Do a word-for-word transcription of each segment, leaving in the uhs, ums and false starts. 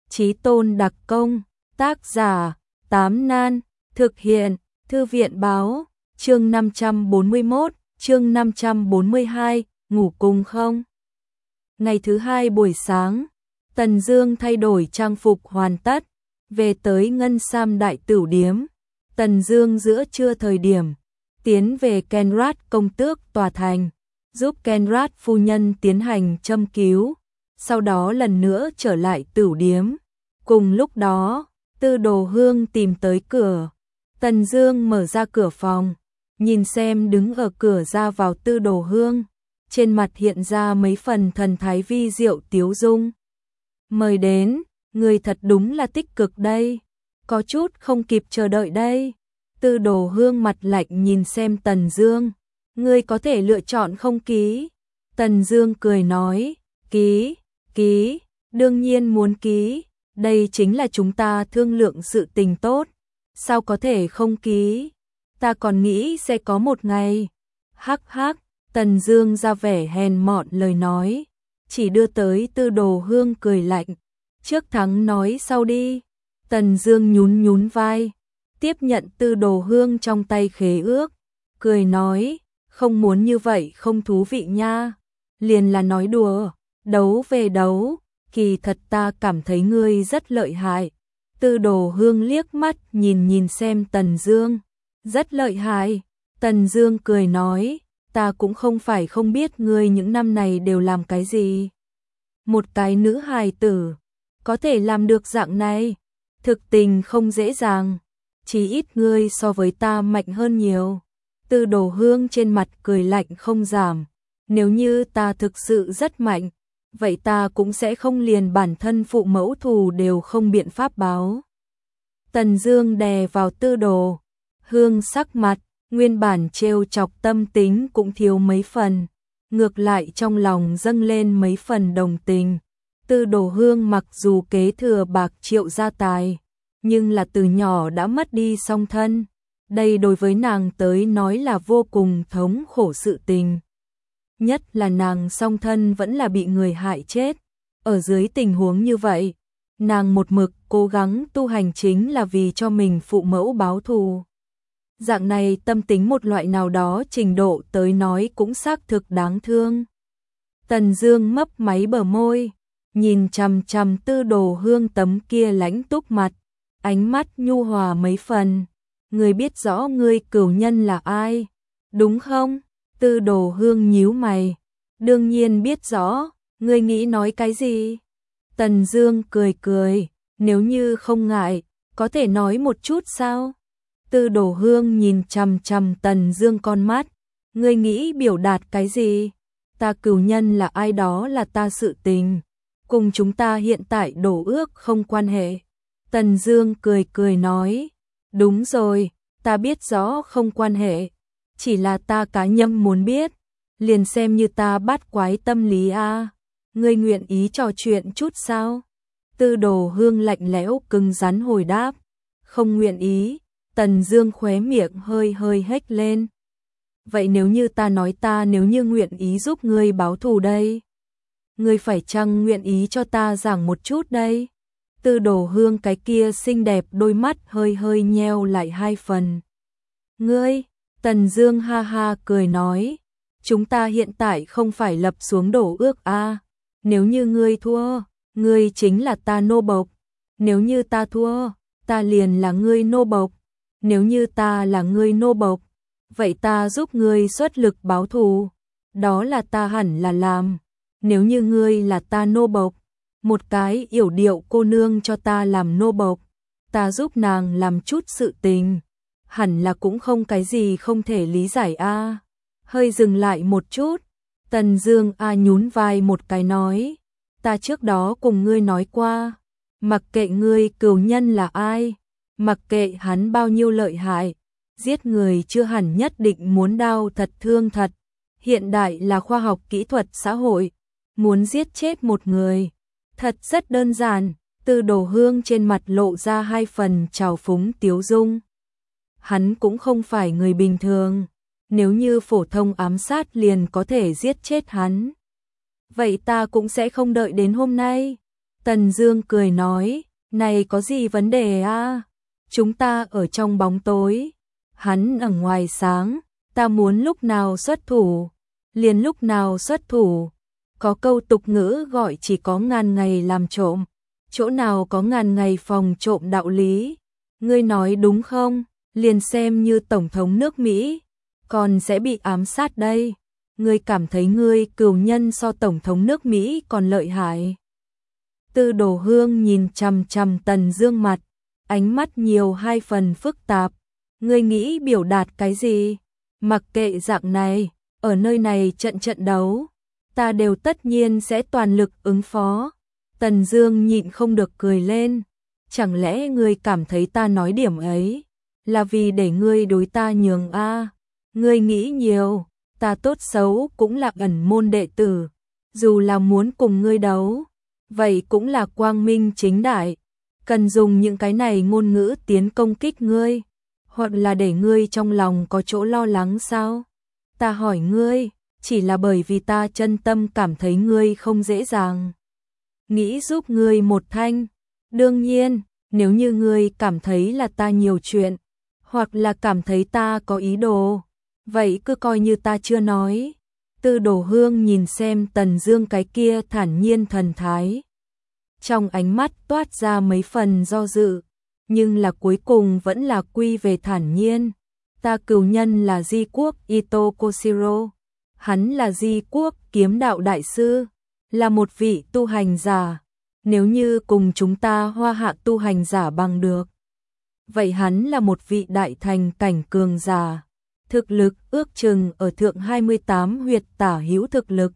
Chí tôn đặc công, tác giả, Tám Nan, thực hiện, Thư viện báo, chương năm trăm bốn mươi mốt, chương năm trăm bốn mươi hai, ngủ cùng không? Ngày thứ hai buổi sáng, Tần Dương thay đổi trang phục hoàn tất, về tới Ngân Sam đại tửu điếm. Tần Dương giữa trưa thời điểm, tiến về Kenrat công tước tòa thành, giúp Kenrat phu nhân tiến hành châm cứu, sau đó lần nữa trở lại tửu điếm. Cùng lúc đó, Tư Đồ Hương tìm tới cửa. Tần Dương mở ra cửa phòng, nhìn xem đứng ở cửa ra vào Tư Đồ Hương, trên mặt hiện ra mấy phần thần thái vi diệu tiếu dung. Mời đến, người thật đúng là tích cực đây, có chút không kịp chờ đợi đây. Tư Đồ Hương mặt lạnh nhìn xem Tần Dương, ngươi có thể lựa chọn không ký? Tần Dương cười nói, ký, ký, đương nhiên muốn ký, đây chính là chúng ta thương lượng sự tình tốt, sao có thể không ký? Ta còn nghĩ sẽ có một ngày. Hắc hắc, Tần Dương ra vẻ hèn mọn lời nói, chỉ đưa tới Tư Đồ Hương cười lạnh, trước thắng nói sau đi. Tần Dương nhún nhún vai, tiếp nhận Tư Đồ Hương trong tay khế ước, cười nói, không muốn như vậy không thú vị nha, liền là nói đùa, đấu về đấu, kỳ thật ta cảm thấy ngươi rất lợi hại. Tư Đồ Hương liếc mắt nhìn nhìn xem Tần Dương, rất lợi hại. Tần Dương cười nói, ta cũng không phải không biết ngươi những năm này đều làm cái gì. Một cái nữ hài tử, có thể làm được dạng này, thực tình không dễ dàng, chỉ ít ngươi so với ta mạnh hơn nhiều. Tư Đồ Hương trên mặt cười lạnh không giảm, nếu như ta thực sự rất mạnh, vậy ta cũng sẽ không liền bản thân phụ mẫu thù đều không biện pháp báo. Tần Dương đè vào Tư Đồ Hương sắc mặt, nguyên bản trêu chọc tâm tính cũng thiếu mấy phần, ngược lại trong lòng dâng lên mấy phần đồng tình. Tư Đồ Hương mặc dù kế thừa bạc triệu gia tài, nhưng là từ nhỏ đã mất đi song thân, đây đối với nàng tới nói là vô cùng thống khổ sự tình. Nhất là nàng song thân vẫn là bị người hại chết, ở dưới tình huống như vậy, nàng một mực cố gắng tu hành chính là vì cho mình phụ mẫu báo thù. Dạng này tâm tính một loại nào đó trình độ tới nói cũng xác thực đáng thương. Tần Dương mấp máy bờ môi, nhìn chằm chằm Tư Đồ Hương tấm kia lãnh túc mặt, ánh mắt nhu hòa mấy phần. Ngươi biết rõ ngươi cửu nhân là ai, đúng không? Tư Đồ Hương nhíu mày, đương nhiên biết rõ, ngươi nghĩ nói cái gì? Tần Dương cười cười, nếu như không ngại, có thể nói một chút sao? Tư Đồ Hương nhìn chằm chằm Tần Dương con mắt, ngươi nghĩ biểu đạt cái gì? Ta cửu nhân là ai đó là ta sự tình, cùng chúng ta hiện tại đổ ước không quan hệ. Tần Dương cười cười nói, đúng rồi, ta biết rõ không quan hệ, chỉ là ta cá nhân muốn biết, liền xem như ta bắt quái tâm lý a. À. Ngươi nguyện ý trò chuyện chút sao? Tư Đồ Hương lạnh lẽo cứng rắn hồi đáp, không nguyện ý. Tần Dương khóe miệng hơi hơi hếch lên. Vậy nếu như ta nói ta nếu như nguyện ý giúp ngươi báo thù đây, ngươi phải chăng nguyện ý cho ta giảng một chút đây? Tư Đồ Hương cái kia xinh đẹp đôi mắt hơi hơi nheo lại hai phần. Ngươi, Tần Dương ha ha cười nói, chúng ta hiện tại không phải lập xuống đổ ước a, à. Nếu như ngươi thua, ngươi chính là ta nô bộc, nếu như ta thua, ta liền là ngươi nô bộc, nếu như ta là ngươi nô bộc, vậy ta giúp ngươi xuất lực báo thù, đó là ta hẳn là làm. Nếu như ngươi là ta nô bộc, một cái yểu điệu cô nương cho ta làm nô bộc, ta giúp nàng làm chút sự tình, hẳn là cũng không cái gì không thể lý giải a. À. Hơi dừng lại một chút, Tần Dương a nhún vai một cái nói, ta trước đó cùng ngươi nói qua, mặc kệ ngươi cửu nhân là ai, mặc kệ hắn bao nhiêu lợi hại, giết người chưa hẳn nhất định muốn đau thật thương thật. Hiện đại là khoa học kỹ thuật xã hội, muốn giết chết một người, thật rất đơn giản. Tư Đồ Hương trên mặt lộ ra hai phần trào phúng tiếu dung. Hắn cũng không phải người bình thường, nếu như phổ thông ám sát liền có thể giết chết hắn, vậy ta cũng sẽ không đợi đến hôm nay. Tần Dương cười nói, này có gì vấn đề a? Chúng ta ở trong bóng tối, hắn ở ngoài sáng, ta muốn lúc nào xuất thủ, liền lúc nào xuất thủ. Có câu tục ngữ gọi chỉ có ngàn ngày làm trộm, chỗ nào có ngàn ngày phòng trộm đạo lý. Ngươi nói đúng không? Liền xem như tổng thống nước Mỹ, còn sẽ bị ám sát đây. Ngươi cảm thấy ngươi cừu nhân so tổng thống nước Mỹ còn lợi hại. Tư Đồ Hương nhìn chằm chằm Tần Dương mặt, ánh mắt nhiều hai phần phức tạp. Ngươi nghĩ biểu đạt cái gì? Mặc kệ dạng này, ở nơi này trận trận đấu, ta đều tất nhiên sẽ toàn lực ứng phó. Tần Dương nhịn không được cười lên. Chẳng lẽ ngươi cảm thấy ta nói điểm ấy là vì để ngươi đối ta nhường a? À? Ngươi nghĩ nhiều, ta tốt xấu cũng là ẩn môn đệ tử, dù là muốn cùng ngươi đấu, vậy cũng là quang minh chính đại. Cần dùng những cái này ngôn ngữ tiến công kích ngươi, hoặc là để ngươi trong lòng có chỗ lo lắng sao? Ta hỏi ngươi, chỉ là bởi vì ta chân tâm cảm thấy ngươi không dễ dàng, nghĩ giúp ngươi một thanh. Đương nhiên, nếu như ngươi cảm thấy là ta nhiều chuyện, hoặc là cảm thấy ta có ý đồ, vậy cứ coi như ta chưa nói. Tư Đồ Hương nhìn xem Tần Dương cái kia thản nhiên thần thái, trong ánh mắt toát ra mấy phần do dự, nhưng là cuối cùng vẫn là quy về thản nhiên. Ta cừu nhân là Di Quốc Ito Koshiro, hắn là Di Quốc kiếm đạo đại sư, là một vị tu hành giả. Nếu như cùng chúng ta Hoa Hạ tu hành giả bằng được, vậy hắn là một vị đại thành cảnh cường giả, thực lực ước chừng ở thượng hai mươi tám huyệt tả hữu thực lực.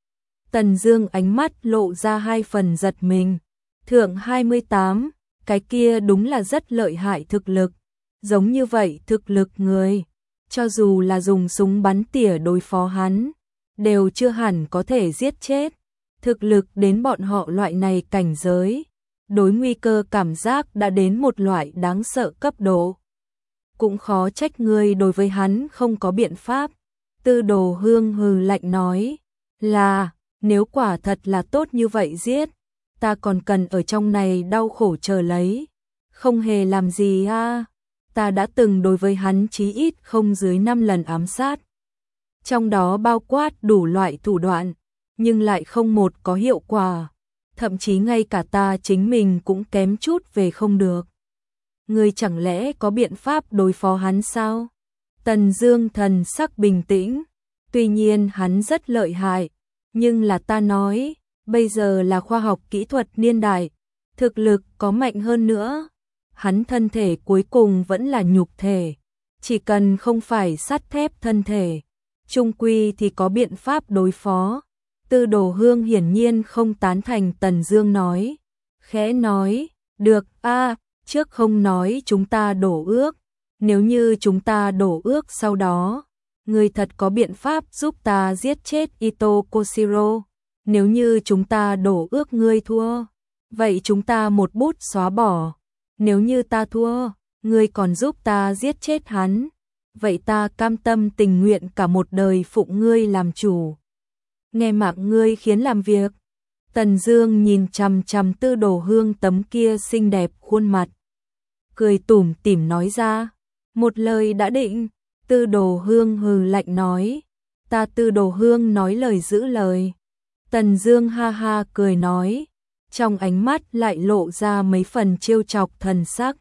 Tần Dương ánh mắt lộ ra hai phần giật mình. Thượng hai mươi tám, cái kia đúng là rất lợi hại thực lực. Giống như vậy thực lực người, cho dù là dùng súng bắn tỉa đối phó hắn, đều chưa hẳn có thể giết chết. Thực lực đến bọn họ loại này cảnh giới, đối nguy cơ cảm giác đã đến một loại đáng sợ cấp độ. Cũng khó trách ngươi đối với hắn không có biện pháp. Tư Đồ Hương hừ lạnh nói, là, nếu quả thật là tốt như vậy giết, ta còn cần ở trong này đau khổ chờ lấy. Không hề làm gì a, à. Ta đã từng đối với hắn chí ít không dưới năm lần ám sát, trong đó bao quát đủ loại thủ đoạn, nhưng lại không một có hiệu quả, thậm chí ngay cả ta chính mình cũng kém chút về không được. Ngươi chẳng lẽ có biện pháp đối phó hắn sao? Tần Dương thần sắc bình tĩnh, tuy nhiên hắn rất lợi hại, nhưng là ta nói, bây giờ là khoa học kỹ thuật niên đại, thực lực có mạnh hơn nữa, hắn thân thể cuối cùng vẫn là nhục thể, chỉ cần không phải sắt thép thân thể, chung quy thì có biện pháp đối phó. Tư Đồ Hương hiển nhiên không tán thành Tần Dương nói, khẽ nói, được a, trước không nói chúng ta đổ ước, nếu như chúng ta đổ ước sau đó, ngươi thật có biện pháp giúp ta giết chết Ito Koshiro. Nếu như chúng ta đổ ước ngươi thua, vậy chúng ta một bút xóa bỏ. Nếu như ta thua, ngươi còn giúp ta giết chết hắn, vậy ta cam tâm tình nguyện cả một đời phụng ngươi làm chủ, nghe mạng ngươi khiến làm việc. Tần Dương nhìn chằm chằm Tư Đồ Hương tấm kia xinh đẹp khuôn mặt, cười tủm tỉm nói ra, một lời đã định. Tư Đồ Hương hừ lạnh nói, ta Tư Đồ Hương nói lời giữ lời. Tần Dương ha ha cười nói, trong ánh mắt lại lộ ra mấy phần trêu chọc thần sắc.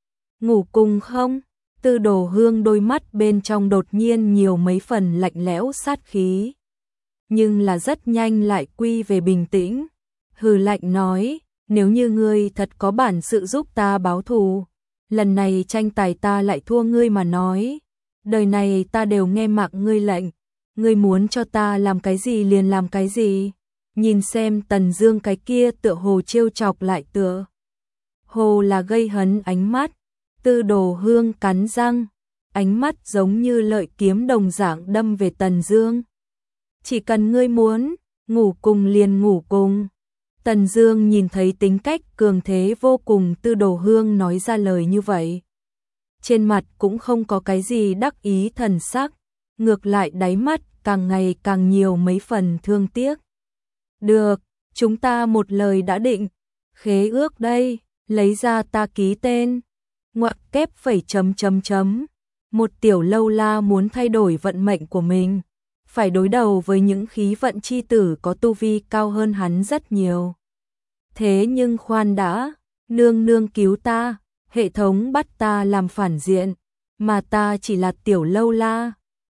Ngủ cùng không? Tư Đồ Hương đôi mắt bên trong đột nhiên nhiều mấy phần lạnh lẽo sát khí, nhưng là rất nhanh lại quy về bình tĩnh. Hừ lạnh nói, nếu như ngươi thật có bản sự giúp ta báo thù, lần này tranh tài ta lại thua ngươi mà nói, đời này ta đều nghe mạng ngươi lệnh, ngươi muốn cho ta làm cái gì liền làm cái gì. Nhìn xem Tần Dương cái kia tựa hồ trêu chọc lại tựa hồ là gây hấn ánh mắt, Tư Đồ Hương cắn răng, ánh mắt giống như lợi kiếm đồng dạng đâm về Tần Dương. Chỉ cần ngươi muốn, ngủ cùng liền ngủ cùng. Tần Dương nhìn thấy tính cách cường thế vô cùng Tư Đồ Hương nói ra lời như vậy, trên mặt cũng không có cái gì đắc ý thần sắc, ngược lại đáy mắt càng ngày càng nhiều mấy phần thương tiếc. Được, chúng ta một lời đã định. Khế ước đây, lấy ra ta ký tên. Ngoặc kép phẩy chấm chấm chấm. Một tiểu lâu la muốn thay đổi vận mệnh của mình, phải đối đầu với những khí vận chi tử có tu vi cao hơn hắn rất nhiều. Thế nhưng khoan đã, nương nương cứu ta, hệ thống bắt ta làm phản diện, mà ta chỉ là tiểu lâu la,